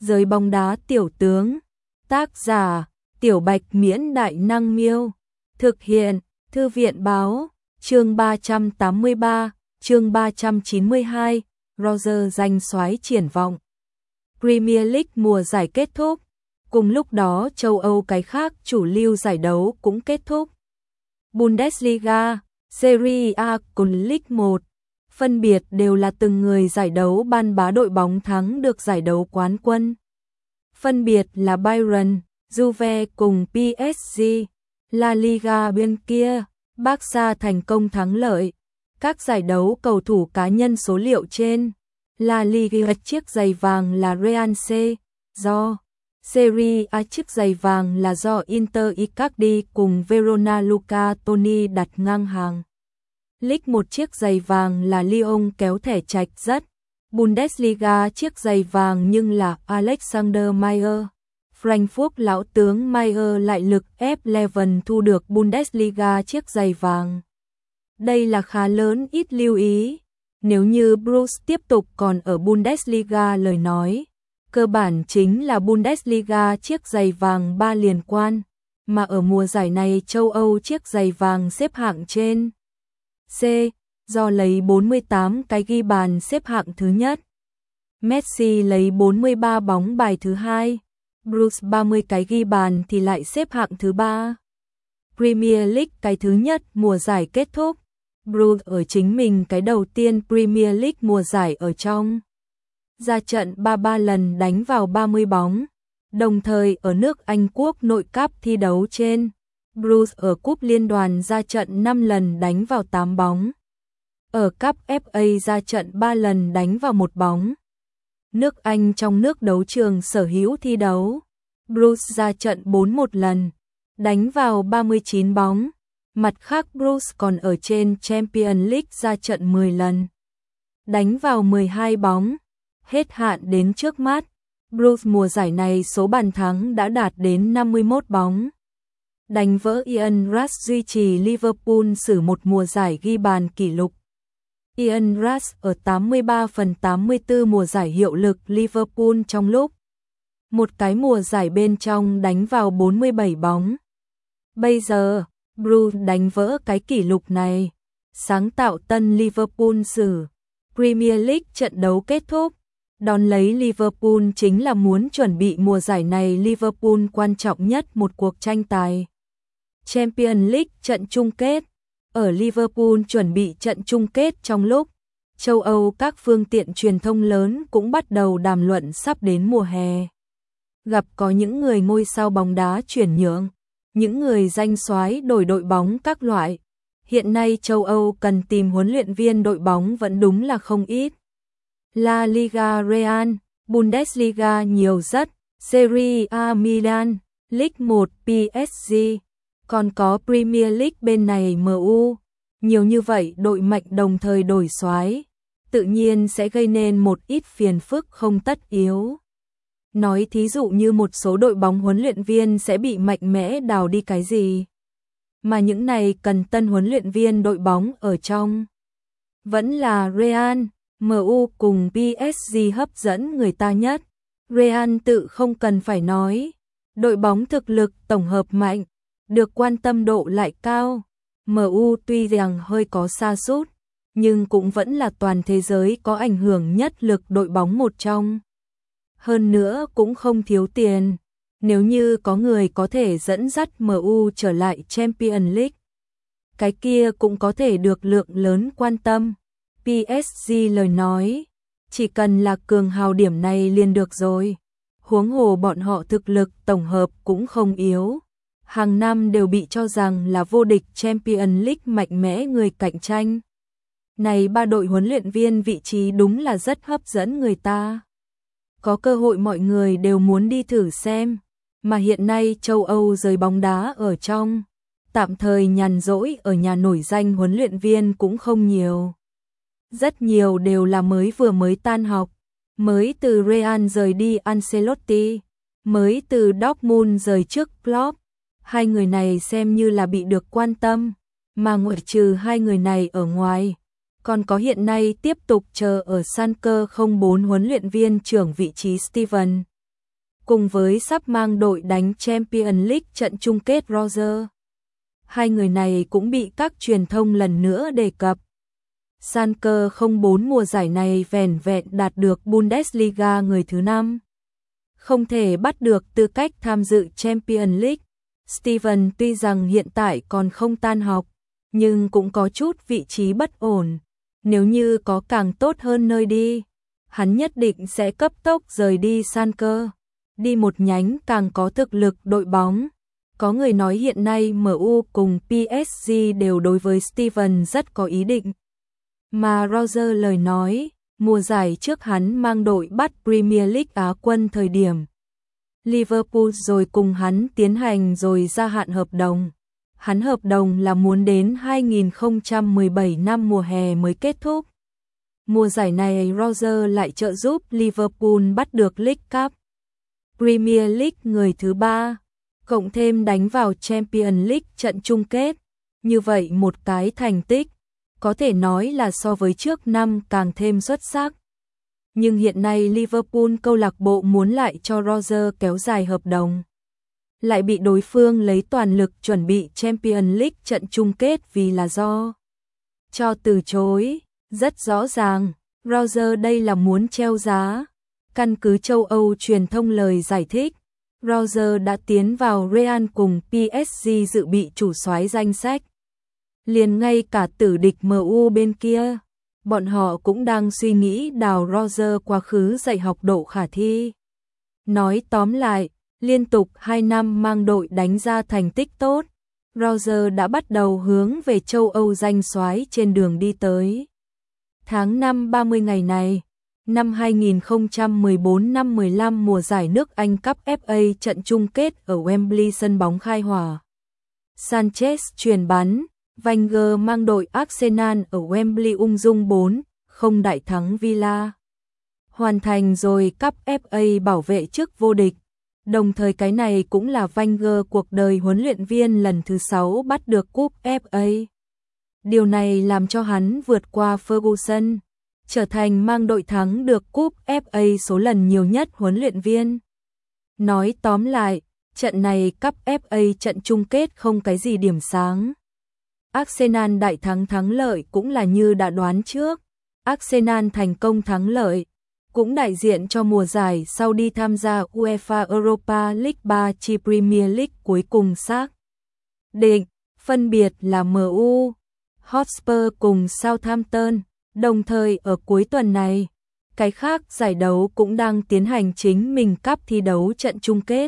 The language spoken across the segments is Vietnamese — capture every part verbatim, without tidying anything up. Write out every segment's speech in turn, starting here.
Giới bóng đá tiểu tướng. Tác giả: Tiểu Bạch Miễn Đại Năng Miêu. Thực hiện: Thư viện báo. Chương ba trăm tám mươi ba, chương ba trăm chín mươi hai, Roger danh soái triển vọng. Premier League mùa giải kết thúc. Cùng lúc đó châu Âu cái khác chủ lưu giải đấu cũng kết thúc. Bundesliga, Serie A cùng League một, phân biệt đều là từng người giải đấu ban bá đội bóng thắng được giải đấu quán quân. Phân biệt là Bayern, Juve cùng pê ét giê, La Liga bên kia, Barca thành công thắng lợi. Các giải đấu cầu thủ cá nhân số liệu trên. La Liga chiếc giày vàng là Real C, do Serie A chiếc giày vàng là do Inter Icardi cùng Verona Luca Toni đặt ngang hàng. League một chiếc giày vàng là Lyon kéo thẻ trạch rất. Bundesliga chiếc giày vàng nhưng là Alexander Meyer. Frankfurt lão tướng Meyer lại lực ép Leven thu được Bundesliga chiếc giày vàng. Đây là khá lớn ít lưu ý. Nếu như Bruce tiếp tục còn ở Bundesliga lời nói, cơ bản chính là Bundesliga chiếc giày vàng ba liên quan, mà ở mùa giải này châu Âu chiếc giày vàng xếp hạng trên. C, do lấy bốn mươi tám cái ghi bàn xếp hạng thứ nhất. Messi lấy bốn mươi ba bóng bài thứ hai. Bruce ba mươi cái ghi bàn thì lại xếp hạng thứ ba. Premier League cái thứ nhất mùa giải kết thúc. Bruce ở chính mình cái đầu tiên Premier League mùa giải ở trong. Ra trận ba mươi ba lần đánh vào ba mươi bóng. Đồng thời ở nước Anh Quốc nội cấp thi đấu trên. Bruce ở cúp liên đoàn ra trận năm lần đánh vào tám bóng. Ở cúp ép a ra trận ba lần đánh vào một bóng. Nước Anh trong nước đấu trường sở hữu thi đấu. Bruce ra trận bốn mươi mốt lần, đánh vào ba mươi chín bóng. Mặt khác Bruce còn ở trên Champions League ra trận mười lần, đánh vào mười hai bóng. Hết hạn đến trước mắt, Bruce mùa giải này số bàn thắng đã đạt đến năm mươi mốt bóng. Đánh vỡ Ian Rush duy trì Liverpool xử một mùa giải ghi bàn kỷ lục. Ian Rush ở tám mươi ba phần tám mươi tư mùa giải hiệu lực Liverpool trong lúc một cái mùa giải bên trong đánh vào bốn mươi bảy bóng. Bây giờ, Bruce đánh vỡ cái kỷ lục này, sáng tạo tân Liverpool sử. Premier League trận đấu kết thúc, đón lấy Liverpool chính là muốn chuẩn bị mùa giải này Liverpool quan trọng nhất một cuộc tranh tài. Champions League trận chung kết. Ở Liverpool chuẩn bị trận chung kết trong lúc châu Âu các phương tiện truyền thông lớn cũng bắt đầu đàm luận sắp đến mùa hè. Gặp có những người ngôi sao bóng đá chuyển nhượng, những người danh soái đổi đội bóng các loại. Hiện nay châu Âu cần tìm huấn luyện viên đội bóng vẫn đúng là không ít. La Liga Real, Bundesliga nhiều rất, Serie A Milan, League một pê ét giê, còn có Premier League bên này em u. Nhiều như vậy đội mạnh đồng thời đổi soái, tự nhiên sẽ gây nên một ít phiền phức không tất yếu. Nói thí dụ như một số đội bóng huấn luyện viên sẽ bị mạnh mẽ đào đi cái gì, mà những này cần tân huấn luyện viên đội bóng ở trong. Vẫn là Real, em u cùng pê ét giê hấp dẫn người ta nhất. Real tự không cần phải nói, đội bóng thực lực tổng hợp mạnh, được quan tâm độ lại cao. em u tuy rằng hơi có sa sút, nhưng cũng vẫn là toàn thế giới có ảnh hưởng nhất lực đội bóng một trong. Hơn nữa cũng không thiếu tiền, nếu như có người có thể dẫn dắt em u trở lại Champions League, cái kia cũng có thể được lượng lớn quan tâm. pê ét giê lời nói, chỉ cần là cường hào điểm này liền được rồi. Huống hồ bọn họ thực lực tổng hợp cũng không yếu. Hàng năm đều bị cho rằng là vô địch Champions League mạnh mẽ người cạnh tranh. Này ba đội huấn luyện viên vị trí đúng là rất hấp dẫn người ta. Có cơ hội mọi người đều muốn đi thử xem. Mà hiện nay châu Âu giới bóng đá ở trong, tạm thời nhàn rỗi ở nhà nổi danh huấn luyện viên cũng không nhiều. Rất nhiều đều là mới vừa mới tan học. Mới từ Real rời đi Ancelotti, mới từ Dortmund rời trước Klopp. Hai người này xem như là bị được quan tâm, mà ngoại trừ hai người này ở ngoài, còn có hiện nay tiếp tục chờ ở Schalke không bốn huấn luyện viên trưởng vị trí Steven cùng với sắp mang đội đánh Champions League trận chung kết Roger. Hai người này cũng bị các truyền thông lần nữa đề cập. Schalke không bốn mùa giải này vẻn vẹn đạt được Bundesliga người thứ năm. Không thể bắt được tư cách tham dự Champions League. Steven tuy rằng hiện tại còn không tan học, nhưng cũng có chút vị trí bất ổn. Nếu như có càng tốt hơn nơi đi, hắn nhất định sẽ cấp tốc rời đi Schalke, đi một nhánh càng có thực lực đội bóng. Có người nói hiện nay em u cùng pê ét giê đều đối với Steven rất có ý định. Mà Roger lời nói, mùa giải trước hắn mang đội bắt Premier League Á quân thời điểm Liverpool rồi cùng hắn tiến hành rồi gia hạn hợp đồng. Hắn hợp đồng là muốn đến hai nghìn không trăm mười bảy năm mùa hè mới kết thúc. Mùa giải này Roger lại trợ giúp Liverpool bắt được League Cup, Premier League người thứ ba, cộng thêm đánh vào Champions League trận chung kết. Như vậy một cái thành tích, có thể nói là so với trước năm càng thêm xuất sắc. Nhưng hiện nay Liverpool câu lạc bộ muốn lại cho Roger kéo dài hợp đồng, lại bị đối phương lấy toàn lực chuẩn bị Champions League trận chung kết vì là do cho từ chối. Rất rõ ràng, Roger đây là muốn treo giá. Căn cứ châu Âu truyền thông lời giải thích, Roger đã tiến vào Real cùng pê ét giê dự bị chủ soái danh sách. Liền ngay cả tử địch em u bên kia, bọn họ cũng đang suy nghĩ đào Roger quá khứ dạy học độ khả thi. Nói tóm lại, liên tục hai năm mang đội đánh ra thành tích tốt, Roger đã bắt đầu hướng về châu Âu danh soái trên đường đi tới. Tháng năm ba mươi ngày này, năm hai nghìn không trăm mười bốn năm mười lăm mùa giải nước Anh Cup ép a trận chung kết ở Wembley sân bóng khai hỏa. Sanchez chuyền bắn, Wenger mang đội Arsenal ở Wembley ung dung bốn không đại thắng Villa. Hoàn thành rồi Cup ép a bảo vệ chức vô địch. Đồng thời cái này cũng là Wenger cuộc đời huấn luyện viên lần thứ sáu bắt được cúp ép a. Điều này làm cho hắn vượt qua Ferguson, trở thành mang đội thắng được cúp ép a số lần nhiều nhất huấn luyện viên. Nói tóm lại, trận này Cup ép a trận chung kết không cái gì điểm sáng. Arsenal đại thắng thắng lợi cũng là như đã đoán trước. Arsenal thành công thắng lợi, cũng đại diện cho mùa giải sau đi tham gia UEFA Europa League ba chi Premier League cuối cùng xác định, phân biệt là em u, Hotspur cùng Southampton. Đồng thời ở cuối tuần này, cái khác giải đấu cũng đang tiến hành chính mình Cup thi đấu trận chung kết.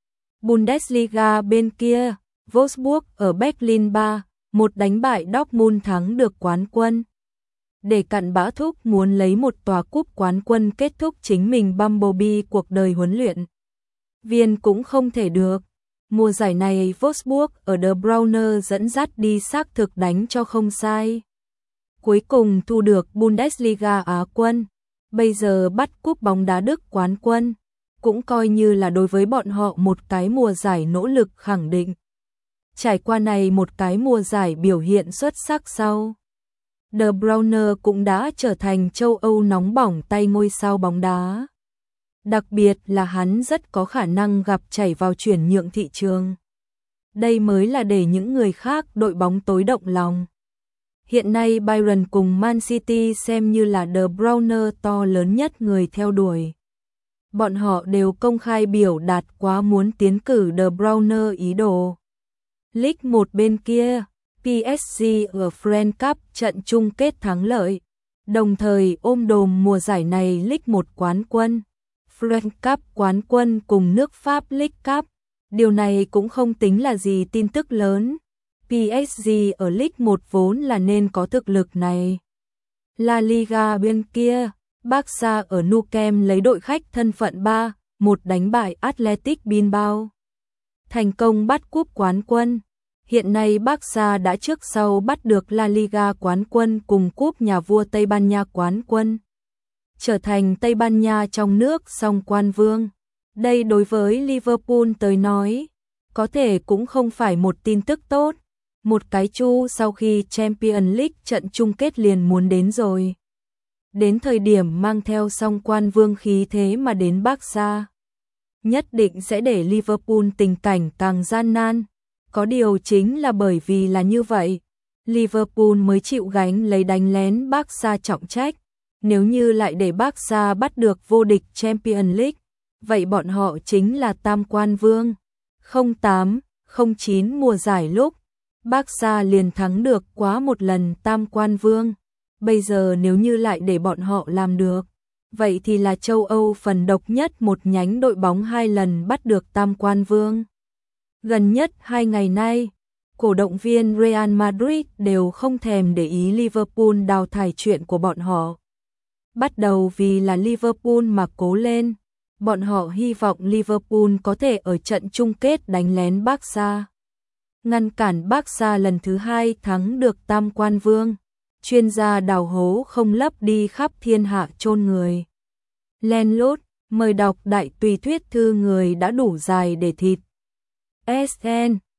Bundesliga bên kia, Wolfsburg ở Berlin ba một đánh bại Dortmund thắng được quán quân. Để cặn bã thúc muốn lấy một tòa cúp quán quân kết thúc chính mình Bumblebee cuộc đời huấn luyện viên cũng không thể được. Mùa giải này Wolfsburg ở De Bruyne dẫn dắt đi xác thực đánh cho không sai. Cuối cùng thu được Bundesliga Á quân, bây giờ bắt cúp bóng đá Đức quán quân, cũng coi như là đối với bọn họ một cái mùa giải nỗ lực khẳng định. Trải qua này một cái mùa giải biểu hiện xuất sắc sau, De Bruyne cũng đã trở thành châu Âu nóng bỏng tay ngôi sao bóng đá. Đặc biệt là hắn rất có khả năng gặp chảy vào chuyển nhượng thị trường. Đây mới là để những người khác đội bóng tối động lòng. Hiện nay Bayern cùng Man City xem như là De Bruyne to lớn nhất người theo đuổi. Bọn họ đều công khai biểu đạt quá muốn tiến cử De Bruyne ý đồ. League một bên kia, pê ét giê ở French Cup trận chung kết thắng lợi, đồng thời ôm đồm mùa giải này League một quán quân, French Cup quán quân cùng nước Pháp League Cup. Điều này cũng không tính là gì tin tức lớn. pê ét giê ở League một vốn là nên có thực lực này. La Liga bên kia, Barca ở Nou Camp lấy đội khách thân phận ba một đánh bại Athletic Bilbao, thành công bắt cúp quán quân. Hiện nay Barca đã trước sau bắt được La Liga quán quân cùng cúp nhà vua Tây Ban Nha quán quân, trở thành Tây Ban Nha trong nước song quan vương. Đây đối với Liverpool tới nói, có thể cũng không phải một tin tức tốt. Một cái chu sau khi Champions League trận chung kết liền muốn đến rồi. Đến thời điểm mang theo song quan vương khí thế mà đến Barca. nhất định sẽ để Liverpool tình cảnh càng gian nan. Có điều chính là bởi vì là như vậy, Liverpool mới chịu gánh lấy đánh lén Barca trọng trách. Nếu như lại để Barca bắt được vô địch Champions League, vậy bọn họ chính là tam quan vương. không tám không chín mùa giải lúc, Barca liền thắng được quá một lần tam quan vương. Bây giờ nếu như lại để bọn họ làm được, vậy thì là châu Âu phần độc nhất một nhánh đội bóng hai lần bắt được tam quan vương. Gần nhất hai ngày nay, cổ động viên Real Madrid đều không thèm để ý Liverpool đào thải chuyện của bọn họ. Bắt đầu vì là Liverpool mà cố lên, bọn họ hy vọng Liverpool có thể ở trận chung kết đánh lén Barca, ngăn cản Barca lần thứ hai thắng được tam quan vương. Chuyên gia đào hố không lấp đi khắp thiên hạ chôn người. Len lút, mời đọc đại tùy thuyết thư người đã đủ dài để thịt. ét en